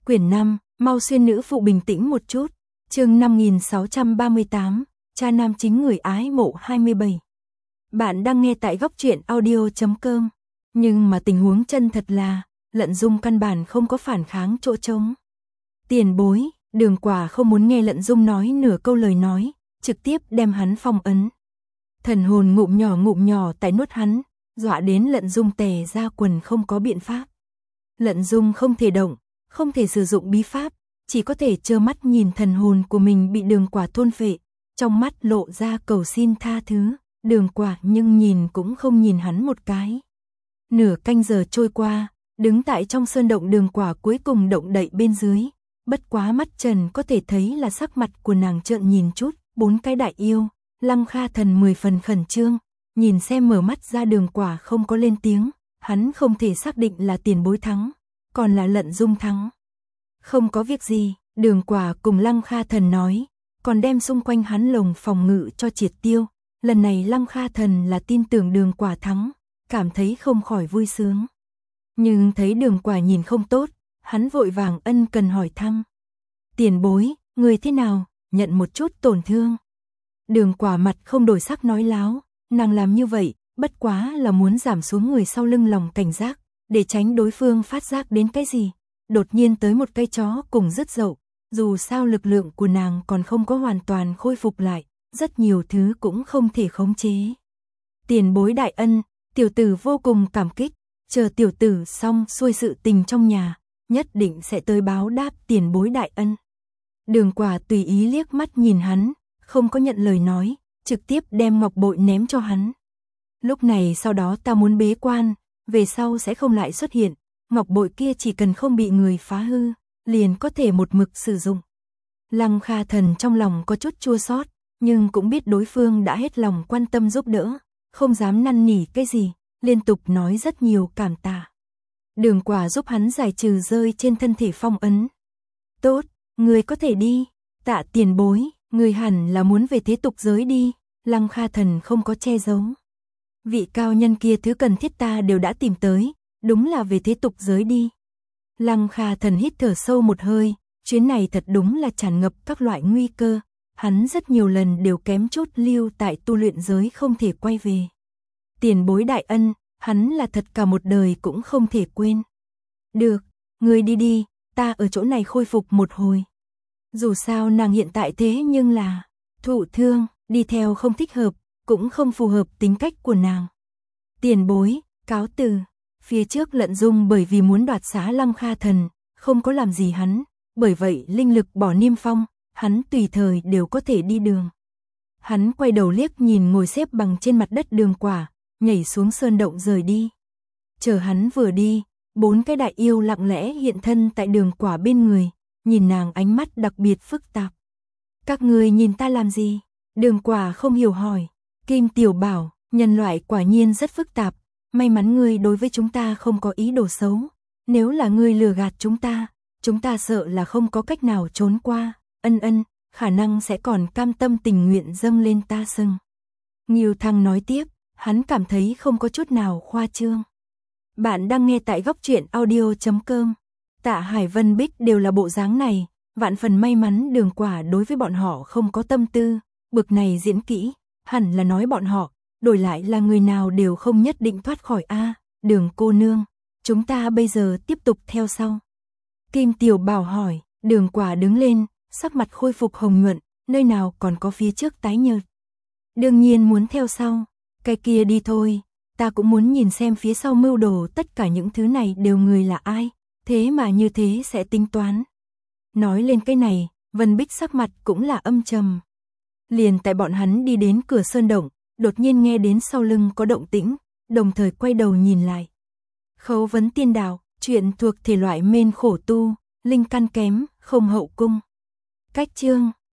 Quyển 5, mau xuyên nữ phụ bình tĩnh một chút. Chương 5638, cha nam chính người ái mộ 27. Bạn đang nghe tại góc truyện audio.com. Nhưng mà tình huống chân thật là, Lận Dung căn bản không có phản kháng chỗ trống. Tiền bối, Đường Quả không muốn nghe Lận Dung nói nửa câu lời nói, trực tiếp đem hắn phong ấn. Thần hồn ngụm nhỏ tại nuốt hắn, dọa đến Lận Dung tè ra quần không có biện pháp. Lận Dung không thể động, không thể sử dụng bí pháp, chỉ có thể trơ mắt nhìn thần hồn của mình bị Đường Quả thôn phệ, trong mắt lộ ra cầu xin tha thứ. Đường Quả nhưng nhìn cũng không nhìn hắn một cái. Nửa canh giờ trôi qua, đứng tại trong sơn động Đường Quả cuối cùng động đậy bên dưới, bất quá mắt trần có thể thấy là sắc mặt của nàng trợn nhìn chút. 4 cái đại yêu, Lăng Kha Thần 10 phần khẩn trương, nhìn xem mở mắt ra Đường Quả không có lên tiếng, hắn không thể xác định là tiền bối thắng, còn là Lận Dung thắng. Không có việc gì, Đường Quả cùng Lăng Kha Thần nói, còn đem xung quanh hắn lồng phòng ngự cho triệt tiêu. Lần này Lăng Kha Thần là tin tưởng Đường Quả thắng, cảm thấy không khỏi vui sướng. Nhưng thấy Đường Quả nhìn không tốt, hắn vội vàng ân cần hỏi thăm. Tiền bối, người thế nào, nhận một chút tổn thương. Đường Quả mặt không đổi sắc nói láo, nàng làm như vậy, bất quá là muốn giảm xuống người sau lưng lòng cảnh giác, để tránh đối phương phát giác đến cái gì. Đột nhiên tới một cây chó cùng rứt dậu, dù sao lực lượng của nàng còn không có hoàn toàn khôi phục lại, rất nhiều thứ cũng không thể khống chế. Tiền bối đại ân, tiểu tử vô cùng cảm kích, chờ tiểu tử xong xuôi sự tình trong nhà, nhất định sẽ tới báo đáp tiền bối đại ân. Đường Quả tùy ý liếc mắt nhìn hắn, không có nhận lời nói, trực tiếp đem ngọc bội ném cho hắn. Lúc này sau đó ta muốn bế quan, về sau sẽ không lại xuất hiện, ngọc bội kia chỉ cần không bị người phá hư, liền có thể một mực sử dụng. Lăng Kha Thần trong lòng có chút chua xót, nhưng cũng biết đối phương đã hết lòng quan tâm giúp đỡ, không dám năn nỉ cái gì, liên tục nói rất nhiều cảm tạ. Đường Quả giúp hắn giải trừ rơi trên thân thể phong ấn. Tốt, người có thể đi, tạ tiền bối, người hẳn là muốn về thế tục giới đi. Lăng Kha Thần không có che giấu. Vị cao nhân kia thứ cần thiết ta đều đã tìm tới, đúng là về thế tục giới đi. Lăng Kha Thần hít thở sâu một hơi, chuyến này thật đúng là tràn ngập các loại nguy cơ, hắn rất nhiều lần đều kém chút lưu tại tu luyện giới không thể quay về. Tiền bối đại ân, hắn là thật cả một đời cũng không thể quên. Được, người đi đi, ta ở chỗ này khôi phục một hồi. Dù sao nàng hiện tại thế nhưng là thụ thương, đi theo không thích hợp, cũng không phù hợp tính cách của nàng. Tiền bối, cáo từ. Phía trước Lận Dung bởi vì muốn đoạt xá Lăng Kha Thần, không có làm gì hắn, bởi vậy linh lực bỏ niêm phong, hắn tùy thời đều có thể đi đường. Hắn quay đầu liếc nhìn ngồi xếp bằng trên mặt đất Đường Quả, nhảy xuống sơn động rời đi. Chờ hắn vừa đi, 4 cái đại yêu lặng lẽ hiện thân tại Đường Quả bên người, nhìn nàng ánh mắt đặc biệt phức tạp. Các người nhìn ta làm gì? Đường Quả không hiểu hỏi. Kim Tiểu bảo, nhân loại quả nhiên rất phức tạp, may mắn ngươi đối với chúng ta không có ý đồ xấu. Nếu là ngươi lừa gạt chúng ta sợ là không có cách nào trốn qua. Ân, khả năng sẽ còn cam tâm tình nguyện dâng lên ta sưng. Ngưu Thăng nói tiếp, hắn cảm thấy không có chút nào khoa trương. Bạn đang nghe tại góc truyện audio.com. Tạ Hải Vân Bích đều là bộ dáng này, vạn phần may mắn Đường Quả đối với bọn họ không có tâm tư, bực này diễn kỹ, hẳn là nói bọn họ, đổi lại là người nào đều không nhất định thoát khỏi a. Đường cô nương, chúng ta bây giờ tiếp tục theo sau. Kim Tiểu bảo hỏi, Đường Quả đứng lên, sắc mặt khôi phục hồng nhuận, nơi nào còn có phía trước tái nhợt. Đương nhiên muốn theo sau, cái kia đi thôi, ta cũng muốn nhìn xem phía sau mưu đồ tất cả những thứ này đều người là ai, thế mà như thế sẽ tính toán. Nói lên cái này, Vân Bích sắc mặt cũng là âm trầm. Liền tại bọn hắn đi đến cửa sơn động, đột nhiên nghe đến sau lưng có động tĩnh, đồng thời quay đầu nhìn lại. Khấu vấn tiên đạo, chuyện thuộc thể loại mên khổ tu, linh căn kém, không hậu cung. Cách chương